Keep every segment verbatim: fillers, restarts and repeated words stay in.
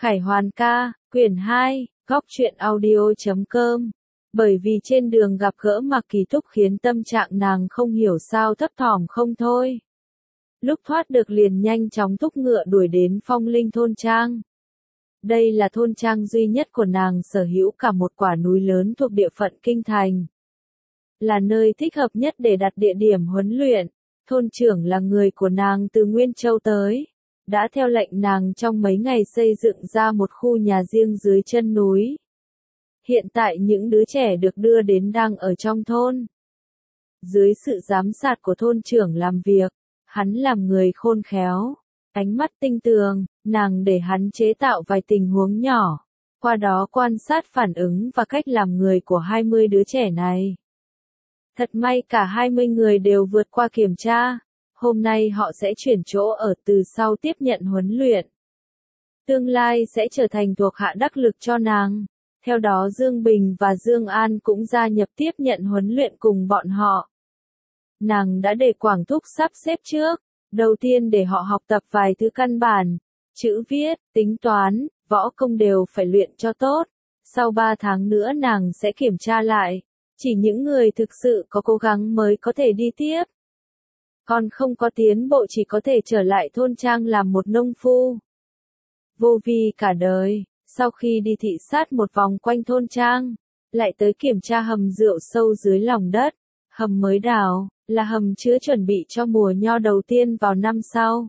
Khải Hoàn ca, quyển hai, góc truyện audio chấm com. Bởi vì trên đường gặp gỡ Mạc Kỳ Túc khiến tâm trạng nàng không hiểu sao thấp thỏm không thôi. Lúc thoát được liền nhanh chóng thúc ngựa đuổi đến Phong Linh thôn trang. Đây là thôn trang duy nhất của nàng sở hữu cả một quả núi lớn thuộc địa phận kinh thành. Là nơi thích hợp nhất để đặt địa điểm huấn luyện. Thôn trưởng là người của nàng từ Nguyên Châu tới. Đã theo lệnh nàng trong mấy ngày xây dựng ra một khu nhà riêng dưới chân núi. Hiện tại những đứa trẻ được đưa đến đang ở trong thôn. Dưới sự giám sát của thôn trưởng làm việc, hắn làm người khôn khéo, ánh mắt tinh tường, nàng để hắn chế tạo vài tình huống nhỏ, qua đó quan sát phản ứng và cách làm người của hai mươi đứa trẻ này. Thật may cả hai mươi người đều vượt qua kiểm tra. Hôm nay họ sẽ chuyển chỗ ở từ sau tiếp nhận huấn luyện. Tương lai sẽ trở thành thuộc hạ đắc lực cho nàng. Theo đó Dương Bình và Dương An cũng gia nhập tiếp nhận huấn luyện cùng bọn họ. Nàng đã để Quảng Thúc sắp xếp trước. Đầu tiên để họ học tập vài thứ căn bản. Chữ viết, tính toán, võ công đều phải luyện cho tốt. Sau ba tháng nữa nàng sẽ kiểm tra lại. Chỉ những người thực sự có cố gắng mới có thể đi tiếp. Còn không có tiến bộ chỉ có thể trở lại thôn trang làm một nông phu. Vô vi cả đời, sau khi đi thị sát một vòng quanh thôn trang, lại tới kiểm tra hầm rượu sâu dưới lòng đất. Hầm mới đào, là hầm chứa chuẩn bị cho mùa nho đầu tiên vào năm sau.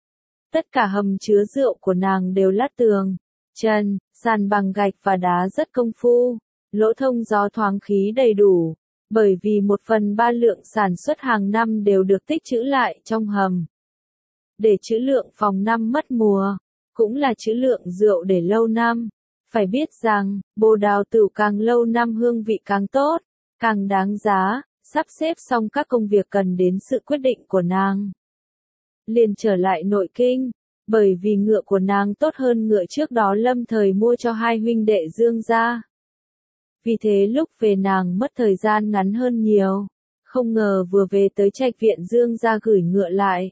Tất cả hầm chứa rượu của nàng đều lát tường, trần, sàn bằng gạch và đá rất công phu, lỗ thông gió thoáng khí đầy đủ. Bởi vì một phần ba lượng sản xuất hàng năm đều được tích trữ lại trong hầm. Để trữ lượng phòng năm mất mùa, cũng là trữ lượng rượu để lâu năm. Phải biết rằng, bồ đào tửu càng lâu năm hương vị càng tốt, càng đáng giá, sắp xếp xong các công việc cần đến sự quyết định của nàng. Liền trở lại nội kinh, bởi vì ngựa của nàng tốt hơn ngựa trước đó lâm thời mua cho hai huynh đệ Dương gia. Vì thế lúc về nàng mất thời gian ngắn hơn nhiều, không ngờ vừa về tới trạch viện Dương gia gửi ngựa lại.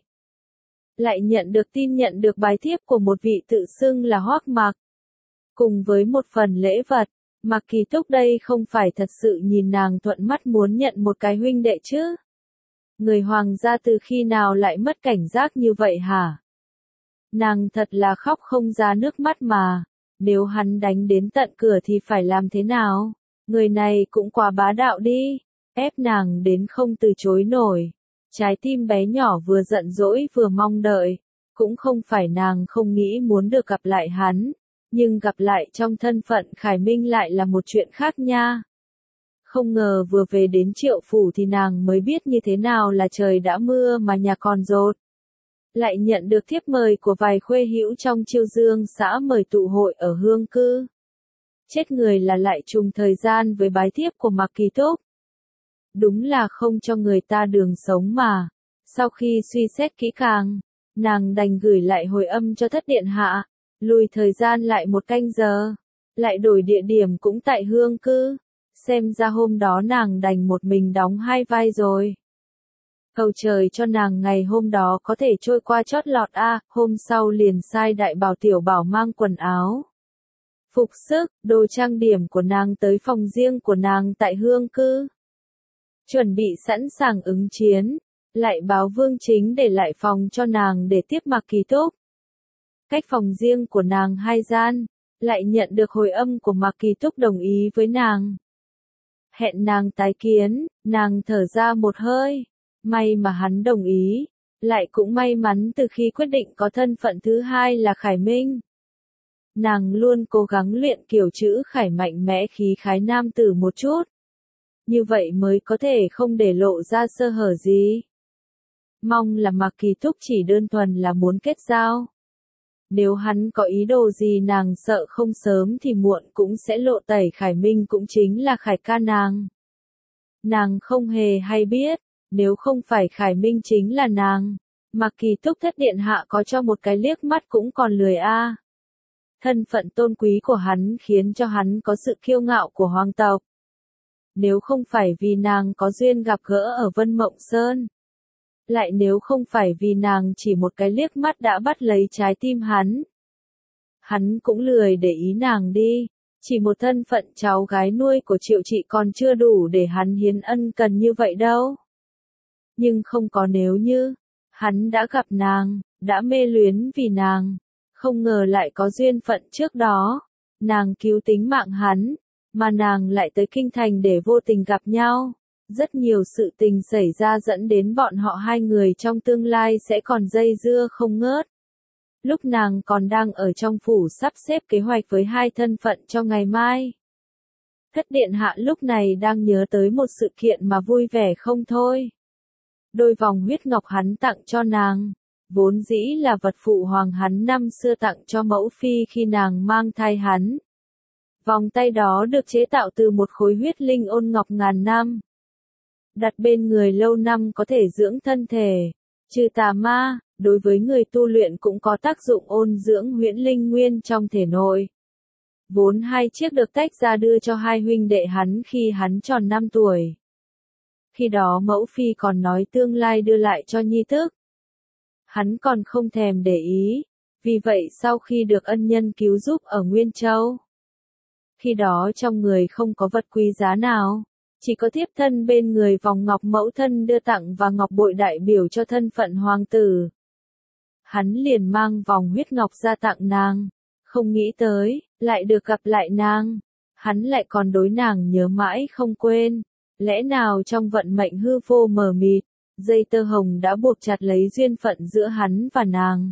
Lại nhận được tin nhận được bài thiếp của một vị tự xưng là Hoắc Mạc. Cùng với một phần lễ vật, Mạc Kỳ Túc đây không phải thật sự nhìn nàng thuận mắt muốn nhận một cái huynh đệ chứ. Người hoàng gia từ khi nào lại mất cảnh giác như vậy hả? Nàng thật là khóc không ra nước mắt mà. Nếu hắn đánh đến tận cửa thì phải làm thế nào? Người này cũng quá bá đạo đi, ép nàng đến không từ chối nổi. Trái tim bé nhỏ vừa giận dỗi vừa mong đợi, cũng không phải nàng không nghĩ muốn được gặp lại hắn, nhưng gặp lại trong thân phận Khải Minh lại là một chuyện khác nha. Không ngờ vừa về đến Triệu phủ thì nàng mới biết như thế nào là trời đã mưa mà nhà còn dột. Lại nhận được thiếp mời của vài khuê hữu trong Chiêu Dương xã mời tụ hội ở Hương Cư. Chết người là lại trùng thời gian với bái thiếp của Mạc Kỳ Túc. Đúng là không cho người ta đường sống mà. Sau khi suy xét kỹ càng, nàng đành gửi lại hồi âm cho thất điện hạ, lùi thời gian lại một canh giờ, lại đổi địa điểm cũng tại Hương Cư. Xem ra hôm đó nàng đành một mình đóng hai vai rồi. Cầu trời cho nàng ngày hôm đó có thể trôi qua chót lọt a. Hôm sau liền sai đại bảo tiểu bảo mang quần áo, phục sức, đồ trang điểm của nàng tới phòng riêng của nàng tại Hương Cư. Chuẩn bị sẵn sàng ứng chiến, lại báo Vương Chính để lại phòng cho nàng để tiếp Mạc Kỳ Túc. Cách phòng riêng của nàng hai gian, lại nhận được hồi âm của Mạc Kỳ Túc đồng ý với nàng. Hẹn nàng tái kiến, nàng thở ra một hơi, may mà hắn đồng ý, lại cũng may mắn từ khi quyết định có thân phận thứ hai là Khải Minh. Nàng luôn cố gắng luyện kiểu chữ Khải mạnh mẽ khí khái nam tử một chút. Như vậy mới có thể không để lộ ra sơ hở gì. Mong là Mạc Kỳ Túc chỉ đơn thuần là muốn kết giao. Nếu hắn có ý đồ gì nàng sợ không sớm thì muộn cũng sẽ lộ tẩy Khải Minh cũng chính là Khải ca nàng. Nàng không hề hay biết, nếu không phải Khải Minh chính là nàng, Mạc Kỳ Túc thất điện hạ có cho một cái liếc mắt cũng còn lười a. Thân phận tôn quý của hắn khiến cho hắn có sự kiêu ngạo của hoàng tộc. Nếu không phải vì nàng có duyên gặp gỡ ở Vân Mộng Sơn, lại nếu không phải vì nàng chỉ một cái liếc mắt đã bắt lấy trái tim hắn, Hắn cũng lười để ý nàng đi, chỉ một thân phận cháu gái nuôi của Triệu Trị còn chưa đủ để hắn hiến ân cần như vậy đâu. Nhưng không có nếu như, hắn đã gặp nàng, đã mê luyến vì nàng, không ngờ lại có duyên phận trước đó, nàng cứu tính mạng hắn, mà nàng lại tới kinh thành để vô tình gặp nhau. Rất nhiều sự tình xảy ra dẫn đến bọn họ hai người trong tương lai sẽ còn dây dưa không ngớt. Lúc nàng còn đang ở trong phủ sắp xếp kế hoạch với hai thân phận cho ngày mai. Thất điện hạ lúc này đang nhớ tới một sự kiện mà vui vẻ không thôi. Đôi vòng huyết ngọc hắn tặng cho nàng, vốn dĩ là vật phụ hoàng hắn năm xưa tặng cho mẫu phi khi nàng mang thai hắn. Vòng tay đó được chế tạo từ một khối huyết linh ôn ngọc ngàn năm. Đặt bên người lâu năm có thể dưỡng thân thể, trừ tà ma, đối với người tu luyện cũng có tác dụng ôn dưỡng huyễn linh nguyên trong thể nội. Vốn hai chiếc được tách ra đưa cho hai huynh đệ hắn khi hắn tròn năm tuổi. Khi đó mẫu phi còn nói tương lai đưa lại cho nhi tức. Hắn còn không thèm để ý, vì vậy sau khi được ân nhân cứu giúp ở Nguyên Châu, khi đó trong người không có vật quý giá nào, chỉ có thiếp thân bên người vòng ngọc mẫu thân đưa tặng và ngọc bội đại biểu cho thân phận hoàng tử. Hắn liền mang vòng huyết ngọc ra tặng nàng, không nghĩ tới, lại được gặp lại nàng, hắn lại còn đối nàng nhớ mãi không quên, lẽ nào trong vận mệnh hư vô mờ mịt, dây tơ hồng đã buộc chặt lấy duyên phận giữa hắn và nàng.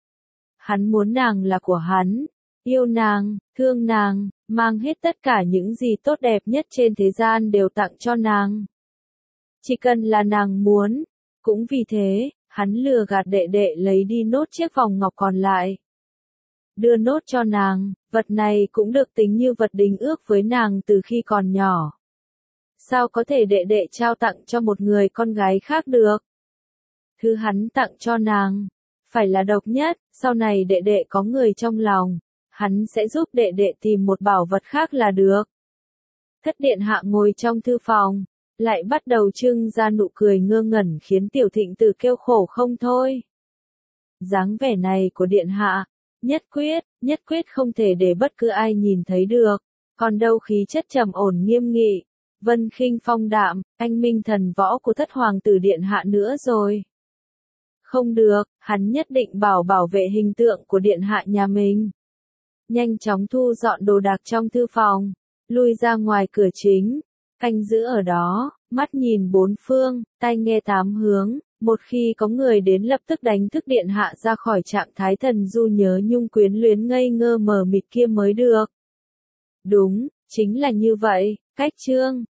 Hắn muốn nàng là của hắn, yêu nàng, thương nàng, mang hết tất cả những gì tốt đẹp nhất trên thế gian đều tặng cho nàng. Chỉ cần là nàng muốn, cũng vì thế, hắn lừa gạt đệ đệ lấy đi nốt chiếc vòng ngọc còn lại. Đưa nốt cho nàng, vật này cũng được tính như vật đính ước với nàng từ khi còn nhỏ. Sao có thể đệ đệ trao tặng cho một người con gái khác được? Thứ hắn tặng cho nàng, phải là độc nhất, sau này đệ đệ có người trong lòng, hắn sẽ giúp đệ đệ tìm một bảo vật khác là được. Thất điện hạ ngồi trong thư phòng, lại bắt đầu trưng ra nụ cười ngơ ngẩn khiến Tiểu Thịnh Tử kêu khổ không thôi. Dáng vẻ này của điện hạ, nhất quyết, nhất quyết không thể để bất cứ ai nhìn thấy được, còn đâu khí chất trầm ổn nghiêm nghị, vân khinh phong đạm, anh minh thần võ của thất hoàng tử điện hạ nữa rồi. Không được, hắn nhất định bảo bảo vệ hình tượng của điện hạ nhà mình. Nhanh chóng thu dọn đồ đạc trong thư phòng, lui ra ngoài cửa chính, canh giữ ở đó, mắt nhìn bốn phương, tai nghe tám hướng, một khi có người đến lập tức đánh thức điện hạ ra khỏi trạng thái thần du nhớ nhung quyến luyến ngây ngơ mờ mịt kia mới được. Đúng, chính là như vậy, cách chương.